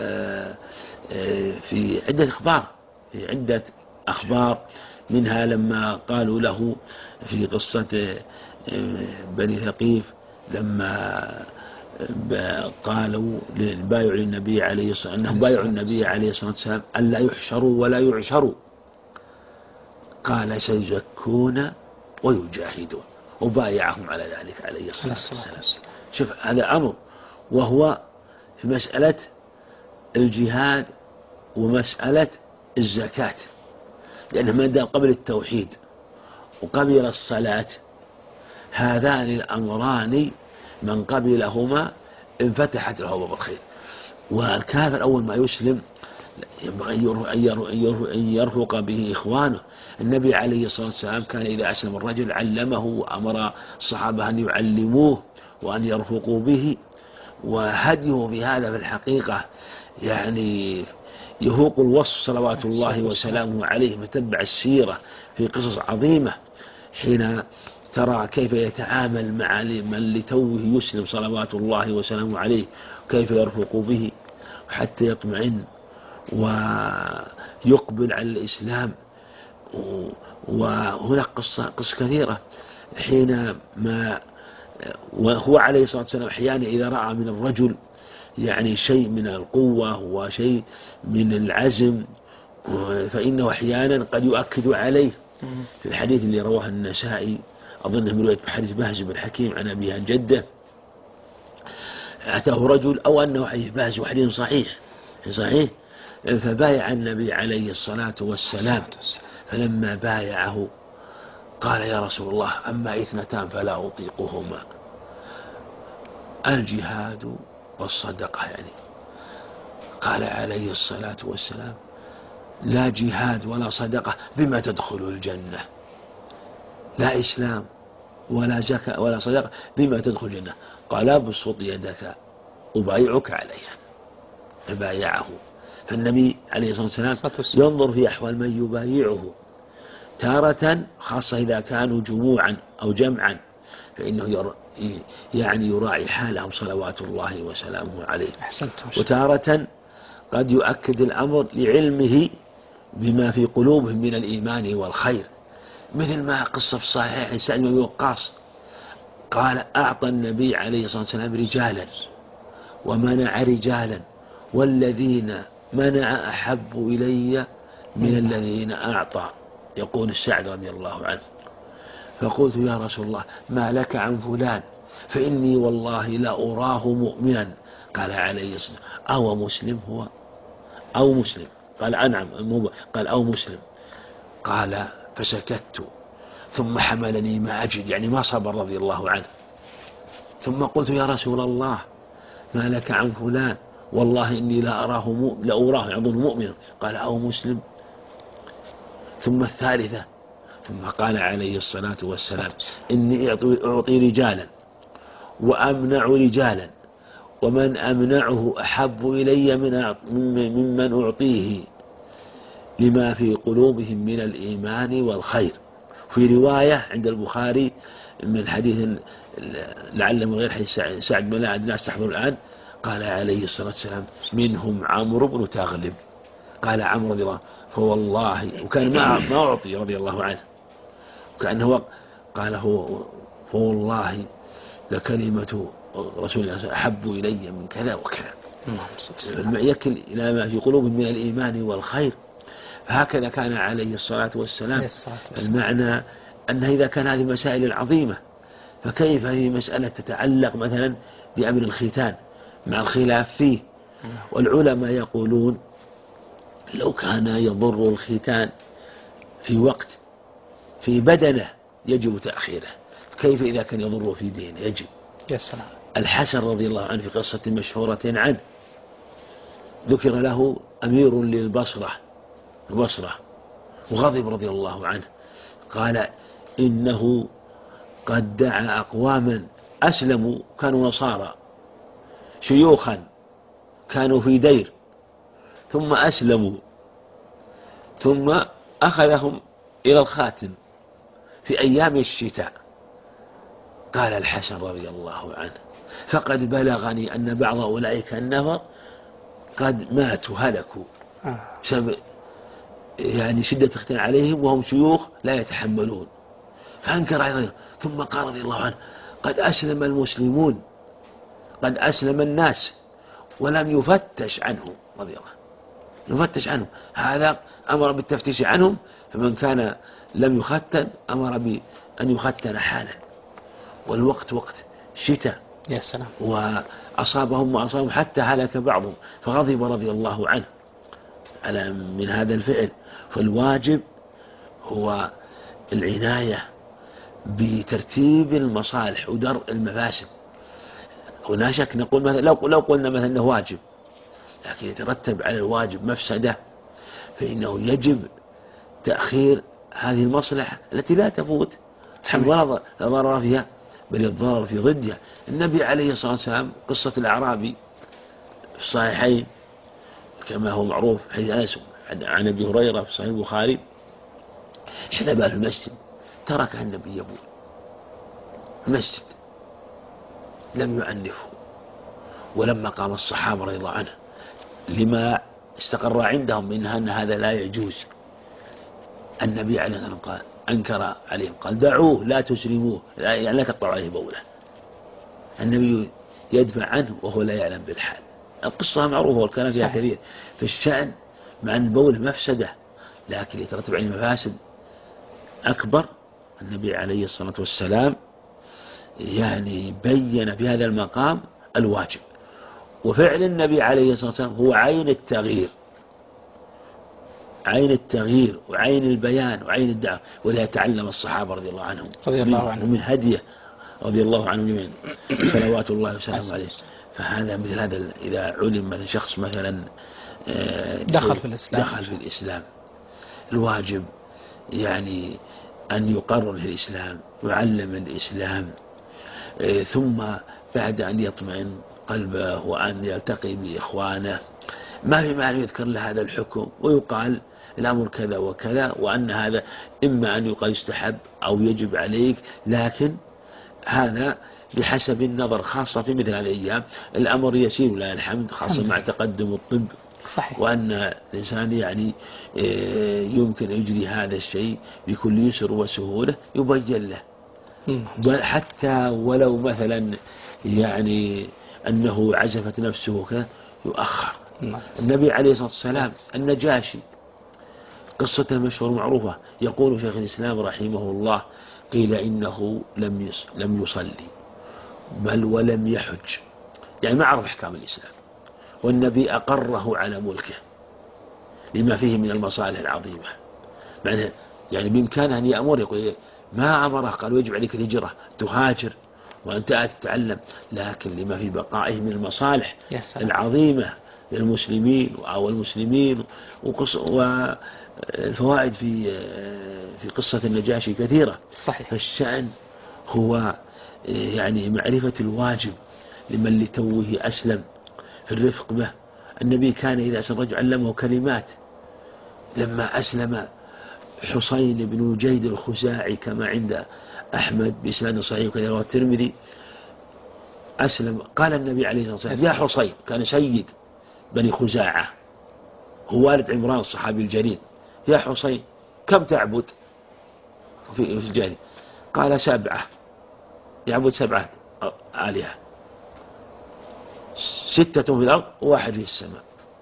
[SPEAKER 2] في عدة أخبار منها لما قالوا له في قصة بني ثقيف لما قالوا بايعوا للنبي عليه الصلاة والسلام أنهم بايعوا النبي عليه الصلاة والسلام ألا يحشروا ولا يعشروا، قال سيزكون ويجاهدون، وبايعهم على ذلك عليه الصلاة والسلام. شوف هذا أمر، وهو في مسألة الجهاد ومسألة الزكاة، لأنه ما دام قبل التوحيد وقبل الصلاة هذان الأمران من قبلهما انفتحت له أبواب الخير. والكافر أول ما يسلم ينبغي أن يرفق به إخوانه. النبي عليه الصلاة والسلام كان إذا أسلم الرجل علمه وأمر الصحابة أن يعلموه وأن يرفقوا به، وهديه في هذا في الحقيقة يعني يفوق الوصف صلوات الله وسلامه عليه. متبع السيرة في قصص عظيمة حين ترى كيف يتعامل مع من لتوه يسلم صلوات الله وسلامه عليه، كيف يرفق به حتى يطمئن ويقبل على الإسلام. وهناك قصة كثيرة حينما وهو عليه الصلاة والسلام أحيانا إذا رأى من الرجل يعني شيء من القوة وشيء من العزم فإنه أحيانا قد يؤكد عليه. في الحديث اللي رواه النسائي أظنه من رواية حديث بهز بن حكيم عن أبيه عن جده، أتاه رجل أو أنه حديث بهز وحديث صحيح فبايع النبي عليه الصلاة والسلام، فلما بايعه قال يا رسول الله أما اثنتان فلا أطيقهما، الجهاد والصدقة. يعني قال عليه الصلاة والسلام لا جهاد ولا صدقة بما تدخل الجنة، لا إسلام ولا زكاة ولا صدقة بما تدخل الجنة. قال ابسط يدك أبايعك عليها، فبايعه. فالنبي عليه الصلاة والسلام ينظر في أحوال من يبايعه، تارة خاصة إذا كانوا جموعا أو جمعا فإنه يعني يراعي حالهم صلوات الله وسلامه عليه. وتارة قد يؤكد الأمر لعلمه بما في قلوبهم من الإيمان والخير، مثل ما قصة في صحيح سعد بن وقاص قال أعطى النبي عليه الصلاة والسلام رجالا ومنع رجالا، والذين منع أحب إلي من الذين أعطى. يقول السعد رضي الله عنه فقلت يا رسول الله ما لك عن فلان فإني والله لا أراه مؤمنا. قال عليه الصلاة والسلام أو مسلم هو أو مسلم؟ قال أنعم. قال أو مسلم. قال فسكت ثم حملني ما أجد، يعني ما صبر رضي الله عنه. ثم قلت يا رسول الله ما لك عن فلان والله إني لا أراه يظن مؤمنا. قال أو مسلم. ثم الثالثة ثم قال عليه الصلاة والسلام إني أعطي رجالا وأمنع رجالا ومن أمنعه أحب إلي ممن أعطيه لما في قلوبهم من الإيمان والخير. في رواية عند البخاري من حديث لعل من غير حديث سعد بن الناس تحضر الآن قال عليه الصلاة والسلام منهم عمرو بن تغلب قال عمرو رضي الله عنه فوالله، وكان ما أعطي رضي الله عنه، كأنه قال هو فوالله لكلمة رسول الله أحب إلي من كذا وكذا، يكل إلى ما في قلوب من الإيمان والخير. فهكذا كان عليه الصلاة والسلام. المعنى أن إذا كان هذه المسائل العظيمة، فكيف هي مسألة تتعلق مثلا بأمر الختان مع الخلاف فيه؟ والعلماء يقولون لو كان يضر الختان في وقت في بدنه يجب تأخيره، كيف إذا كان يضره في دينه؟ يجب.
[SPEAKER 1] يا سلام.
[SPEAKER 2] الحسن رضي الله عنه في قصة مشهورة عنه، ذكر له أمير للبصرة وغضب رضي الله عنه، قال إنه قد دعا أقواما أسلموا كانوا نصارى شيوخا كانوا في دير ثم أسلموا ثم أخذهم إلى الخاتم في أيام الشتاء. قال الحسن رضي الله عنه فقد بلغني أن بعض أولئك النفر قد ماتوا هلكوا بسبب يعني شدة اختلاف عليهم وهم شيوخ لا يتحملون. فأنكر أيضا، ثم قال رضي الله عنه قد أسلم المسلمون، قد أسلم الناس ولم يفتش عنهم رضي الله، يفتش عنهم، هذا أمر بالتفتيش عنهم، فمن كان لم يختن أمر بأن يختن حالا، والوقت وقت شتاء.
[SPEAKER 1] يا سلام.
[SPEAKER 2] وأصابهم ما أصابهم حتى هلك بعضهم، فغضب رضي الله عنه على من هذا الفعل. فالواجب هو العناية بترتيب المصالح ودرء المفاسد. ولا شك نقول مثلا لو قلنا مثلا أنه واجب، لكن يترتب على الواجب مفسدة، فإنه يجب تأخير هذه المصلحة التي لا تفوت ولا ضرر فيها، بل الضرر في ضدها. النبي عليه الصلاة والسلام قصة الأعرابي في الصحيحين كما هو معروف حديث أنس عن أبي هريرة في صحيح البخاري، حين بال المسجد تركها النبي يبول المسجد لم يعنفه، ولما قام الصحابة رضي الله عنه لما استقر عندهم من أن هذا لا يجوز، النبي عليه الصلاة والسلام قال أنكر عليهم، قال دعوه لا تسلموه، يعني لا تقطعوا عليه بوله. النبي يدفع عنه وهو لا يعلم بالحال. القصة معروفة والكلام فيها كثير في الشأن، مع أن بوله مفسدة لكن يترتب عليه مفاسد أكبر. النبي عليه الصلاة والسلام يعني بين في هذا المقام الواجب، وفعل النبي عليه الصلاة والسلام هو عين التغيير وعين البيان وعين الدعوة، ولذا تعلم الصحابة رضي الله عنهم ومن هديه رضي الله عنهم جميعا صلوات الله وسلامه عليه. فهذا مثل هذا إذا علم مثل شخص مثلا
[SPEAKER 1] دخل في الإسلام
[SPEAKER 2] الواجب يعني أن يقرر في الإسلام، يعلم الإسلام، ثم بعد أن يطمئن قلبه وأن يلتقي بإخوانه، ما في معنى يذكر له هذا الحكم ويقال الأمر كذا وكذا، وأن هذا إما أن يقال يستحب أو يجب عليك، لكن هذا بحسب النظر، خاصة في مثل هذه الأيام الأمر يسير ولله الحمد، خاصة مع تقدم الطب.
[SPEAKER 1] صحيح.
[SPEAKER 2] وأن الإنسان يعني يمكن يجري هذا الشيء بكل يسر وسهولة، يبين له بل حتى ولو مثلا يعني أنه عزفت نفسه كذا يؤخر. النبي عليه الصلاة والسلام النجاشي قصته مشهورة معروفة، يقول شيخ الإسلام رحمه الله قيل إنه لم يصلي بل ولم يحج، يعني ما عرف أحكام الإسلام، والنبي أقره على ملكه لما فيه من المصالح العظيمة. يعني بإمكانه أن يأمر، يقول ما أمره قال يجب عليك الهجرة تهاجر وأنت تتعلم، لكن لما في بقائه من المصالح العظيمة للمسلمين أو المسلمين. والفوائد في قصة النجاشي كثيرة.
[SPEAKER 1] صحيح.
[SPEAKER 2] فالشأن هو يعني معرفة الواجب لمن لتوه أسلم في الرفق به. النبي كان إذا أسلم رجل علمه كلمات. لما أسلم حسين بن جيد الخزاعي كما عند أحمد بإسناد صحيح وكذا والترمذي، أسلم قال النبي عليه الصلاة والسلام يا حسين، كان سيد بني خزاعة، هو والد عمران الصحابي الجليل: يا حسين كم تعبد في الجارية؟ قال: 7. يعبد 7 آلهة، 6 في الأرض و1 في السماء.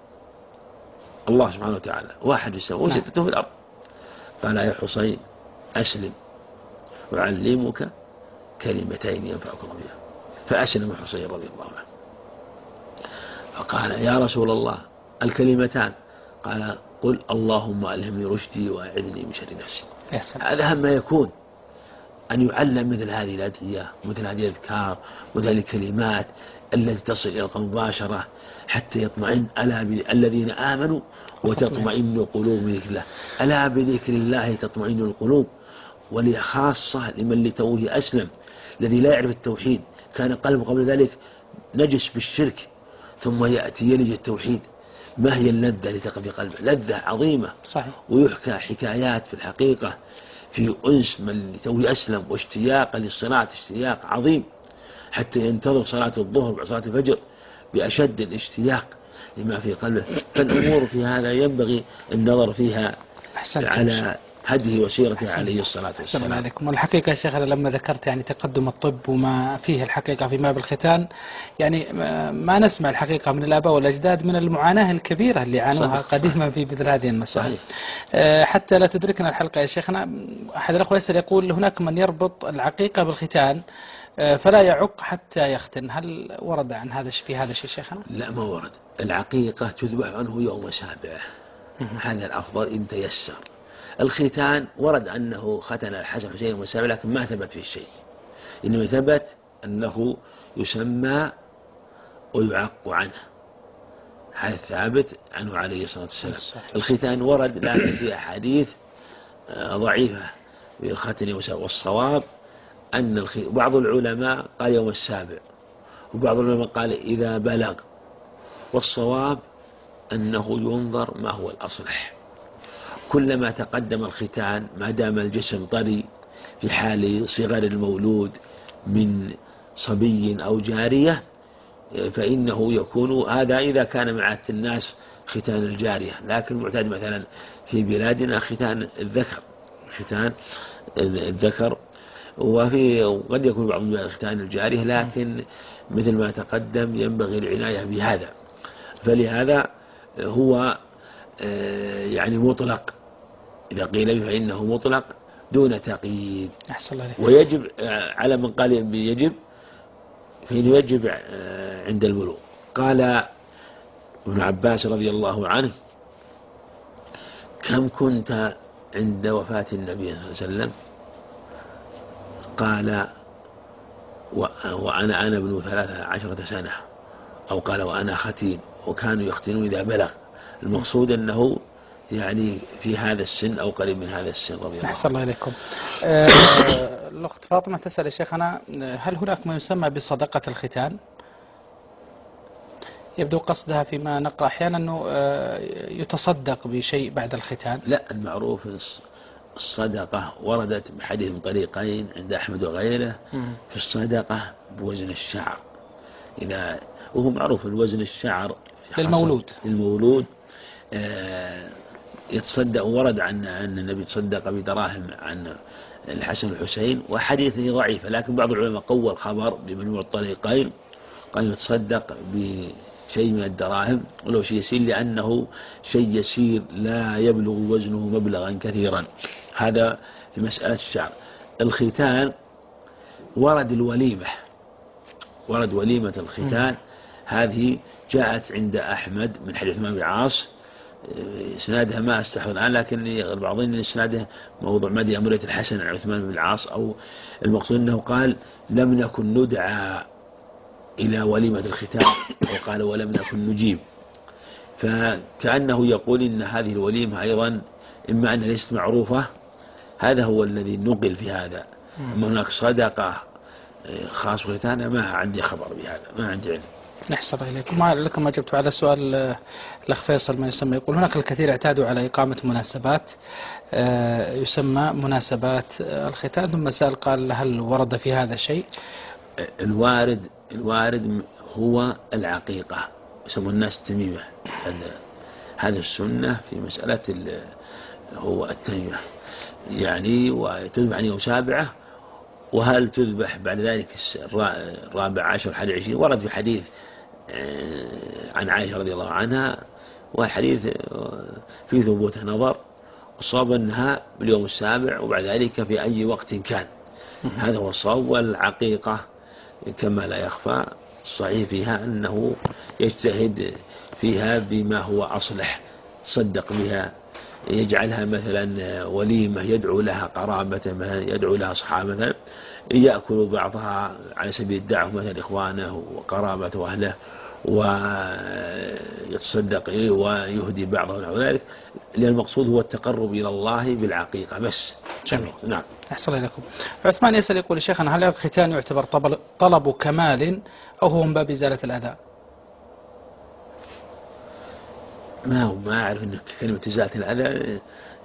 [SPEAKER 2] الله سبحانه وتعالى 1 في السماء و6 في الأرض. قال: يا حسين أسلم أعلمك كلمتين ينفعك الله بها. فأسلم حسين رضي الله عنه. فقال: يا رسول الله الكلمتان؟ قال: قل اللهم ألهمني رشدي وأعذني من شر نفسي. هذا أهم ما يكون، أن يعلم مثل هذه الأدعية، مثل هذه الأذكار، مثل هذه الكلمات التي تصل إلى القلب مباشرة حتى يطمئن. ألا الذين آمنوا وتطمئن قلوب بذكر الله. ألا بذكر الله تطمئن القلوب. ولخاصة لمن لتوه أسلم، الذي لا يعرف التوحيد، كان قلبه قبل ذلك نجس بالشرك، ثم يأتي يلج التوحيد. ما هي اللذة التي تقع في قلبه؟ لذة عظيمة.
[SPEAKER 1] صحيح.
[SPEAKER 2] ويحكى حكايات في الحقيقة في أنس من لتوه أسلم واشتياق للصلاة، اشتياق عظيم، حتى ينتظر صلاة الظهر وصلاة الفجر بأشد الاشتياق لما في قلبه. فالأمور في هذا ينبغي النظر فيها على هديه وسيرته عليه الصلاة والسلام.
[SPEAKER 1] عليكم. والحقيقة يا شيخ أنا لما ذكرت يعني تقدم الطب وما فيه الحقيقة في باب الختان، يعني ما نسمع الحقيقة من الآباء والأجداد من المعاناة الكبيرة اللي عانوها قديما في مثل هذه المسائل. حتى لا تدركنا الحلقة يا شيخنا، أحد الأخوة يسأل يقول: هناك من يربط العقيقة بالختان فلا يعق حتى يختن، هل ورد عن هذا في هذا الشيء شيخنا؟
[SPEAKER 2] لا، ما ورد. العقيقة تذبح عنه يوم 7، هذا الأفضل إن تيسر. الختان ورد أنه ختن الحسن حسين يوم 7، لكن ما ثبت فيه شيء، إنما ثبت أنه يسمى ويعق عنه، هذا ثابت عنه عليه الصلاة والسلام. الختان ورد لكن في أحاديث ضعيفة في الختن يوم 7، والصواب أن بعض العلماء قال يوم 7، وبعض العلماء قال إذا بلغ، والصواب أنه ينظر ما هو الأصلح. كلما تقدم الختان ما دام الجسم طري في حال صغر المولود من صبي أو جارية، فإنه يكون هذا إذا كان مع الناس ختان الجارية، لكن معتاد مثلا في بلادنا ختان الذكر، ختان الذكر، وقد يكون بعض ختان الجارية، لكن مثل ما تقدم ينبغي العناية بهذا. فلهذا هو يعني مطلق، إذا قيل فإنه مطلق دون تقييد. ويجب على من قال يجب، فإنه يجب عند البلوغ. قال ابن عباس رضي الله عنه: كم كنت عند وفاة النبي صلى الله عليه وسلم؟ قال: وأنا ابن 13 سنة، أو قال وأنا ختين، وكانوا يختنون إذا بلغ. المقصود أنه يعني في هذا السن أو قريب من هذا السن رضي الله عنه.
[SPEAKER 1] أحسن الله إليكم. الأخت فاطمة تسأل يا شيخنا: هل هناك ما يسمى بصدقة الختان؟ يبدو قصدها فيما نقرأ أحيانا أنه يتصدق بشيء بعد الختان.
[SPEAKER 2] لا، المعروف الصدقة وردت بحديث من طريقين عند أحمد وغيره في الصدقة بوزن الشعر، وهو معروف الوزن الشعر للمولود يتصدق. ورد عن النبي تصدق بدراهم عن الحسن والحسين، وحديثه ضعيف، لكن بعض العلماء قوى الخبر بمجموع الطريقين، قال يتصدق بشيء من الدراهم ولو شيء يسير، لأنه شيء يسير لا يبلغ وزنه مبلغا كثيرا. هذا في مسألة الشعر. الختان ورد الوليمة، ورد وليمة الختان، هذه جاءت عند أحمد من حديث عثمان بن العاص، إسنادها ما أستحضر الآن، لكن البعضين أن إسنادها موضوع مدي أمرية الحسن عن عثمان بن العاص، أو المقصود أنه قال: لم نكن ندعى إلى وليمة الختان، وقال: ولم نكن نجيب. فكأنه يقول إن هذه الوليمة أيضا إما أنها ليست معروفة، هذا هو الذي نقل في هذا. أما هناك صدقة خاص بالختان ما عندي خبر بهذا، ما عندي علم.
[SPEAKER 1] نحسن إليكم. لكم أجبت على سؤال الأخ فيصل ما يسمى، يقول: هناك الكثير اعتادوا على إقامة مناسبات يسمى مناسبات الختان، ثم سأل قال: هل ورد في هذا شيء؟ الوارد
[SPEAKER 2] هو العقيقة، يسمى الناس التميمة، هذه السنة في مسألة هو التنوية يعني، وتذبح عن يوم سابعة. وهل تذبح بعد ذلك الرابع عشر 11 ورد في حديث عن عائشة رضي الله عنها، والحديث في ثبوت نظر، الصواب أنها باليوم السابع وبعد ذلك في أي وقت كان. هذا هو الصواب. والعقيقة كما لا يخفى الصحيح فيها أنه يجتهد فيها بما هو أصلح، تصدق بها، يجعلها مثلا وليمة، يدعو لها قرابة مثلا، يدعو لها أصحاب مثلا، يأكل بعضها على سبيل الدعوة مثلا إخوانه وقرابته وأهله، ويتصدق ويهدي بعضه نحو ذلك، لأن المقصود هو التقرب إلى الله بالعقيقة بس.
[SPEAKER 1] جميل.
[SPEAKER 2] نعم.
[SPEAKER 1] أحسن لكم. عثمان يسأل يقول شيخنا، هل الختان يعتبر طلب كمال أو هو من باب إزالة الأذى؟
[SPEAKER 2] ما أعرف أن كلمة إزالة الأذى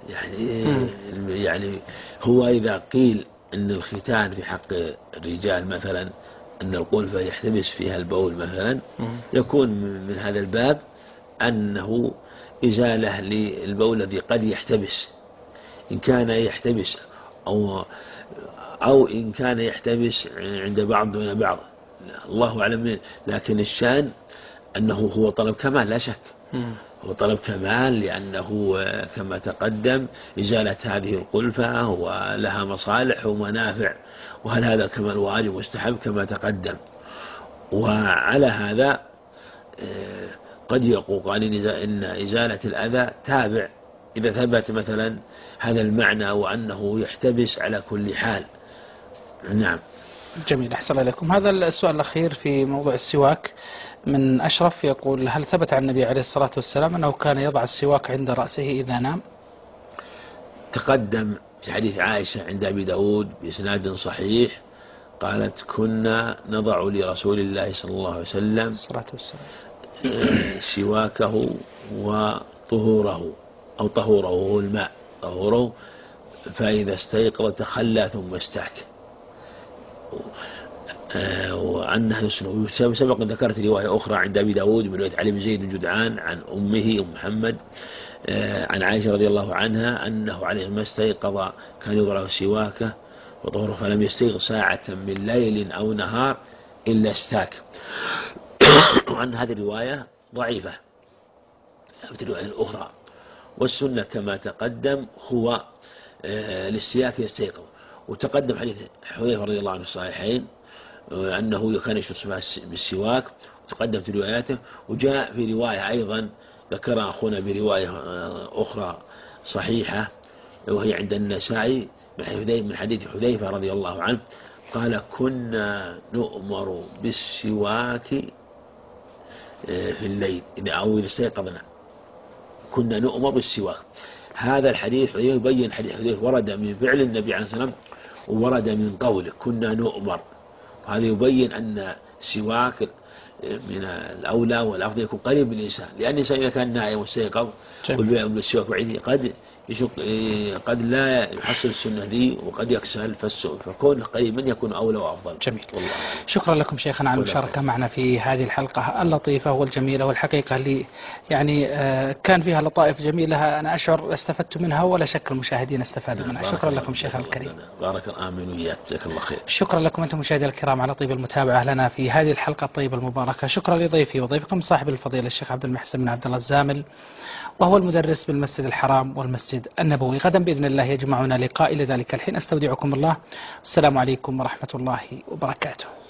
[SPEAKER 2] يعني هو إذا قيل أن الختان في حق الرجال مثلا أن القلفة يحتبس فيها البول مثلا، يكون من هذا الباب أنه إزالة للبول الذي قد يحتبس، إن كان يحتبس أو إن كان يحتبس عند بعض دون بعض، الله أعلم. لكن الشان أنه هو طلب كمال لا شك، هو طلب كمال، لأنه كما تقدم إزالة هذه القلفة ولها مصالح ومنافع، وهل هذا كمال واجب مستحب كما تقدم. وعلى هذا قد يقول إن إزالة الأذى تابع إذا ثبت مثلا هذا المعنى وأنه يحتبس على كل حال. نعم.
[SPEAKER 1] جميل. أحسن لكم. هذا السؤال الأخير في موضوع السواك من أشرف، يقول هل ثبت عن النبي عليه الصلاة والسلام أنه كان يضع السواك عند رأسه إذا نام؟
[SPEAKER 2] تقدم في حديث عائشة عند أبي داود بإسناد صحيح، قالت كنا نضع لرسول الله صلى الله عليه وسلم
[SPEAKER 1] الصلاة والسلام
[SPEAKER 2] سواكه وطهوره، أو طهوره هو الماء، طهوره، فإذا استيقظ تخلى ثم استاك. وعنها السنة. سبق ذكرت رواية أخرى عند أبي داود من رواية علي بن زيد بن جدعان عن أمه أم محمد عن عائشة رضي الله عنها أنه عليه ما استيقظ كان يضع سواكه وطهره، فلم يستيقظ ساعة من ليل أو نهار إلا استاك. وعن هذه الرواية ضعيفة في الرواية الأخرى. والسنة كما تقدم هو الاستياك يستيقظ. وتقدم حديث حذيفة رضي الله عنه في الصحيحين أنه كان يشرب بالسواك، وتقدم في رواياته. وجاء في رواية أيضا ذكر أخونا برواية أخرى صحيحة وهي عند النسائي من حديث حذيفة رضي الله عنه قال كنا نؤمر بالسواك في الليل أو إذا استيقظنا كنا نؤمر بالسواك. هذا الحديث يبين حديث حذيفة ورد من فعل النبي عليه الصلاة والسلام وورد من قوله كنا نؤمر. وهذا يبين أن السواك من الأولى والأفضل يكون قريب من الإنسان، لأن الإنسان إذا كان نائم واستيقظ والسواك بعيد قد لا يحصل السنة دي وقد يكسل، فكون قريب من يكون أولى وأفضل.
[SPEAKER 1] جميل. شكرا لكم شيخنا على المشاركة معنا في هذه الحلقة اللطيفة والجميلة، والحقيقة اللي يعني كان فيها لطائف جميلة أنا أشعر استفدت منها ولا شك المشاهدين استفادوا منها. شكرا لكم شيخنا الكريم.
[SPEAKER 2] بارك الله آمين وياك، جزاك الله خير.
[SPEAKER 1] شكرا لكم أنتم مشاهدينا الكرام على طيب المتابعة لنا في هذه الحلقة الطيبة المباركة. شكرا لضيفي وضيفكم صاحب الفضيلة الشيخ عبد المحسن بن عبد الله الزامل، وهو المدرس بالمسجد الحرام والمسجد النبوي. غدا بإذن الله يجمعنا لقاء إلى ذلك الحين. أستودعكم الله. السلام عليكم ورحمة الله وبركاته.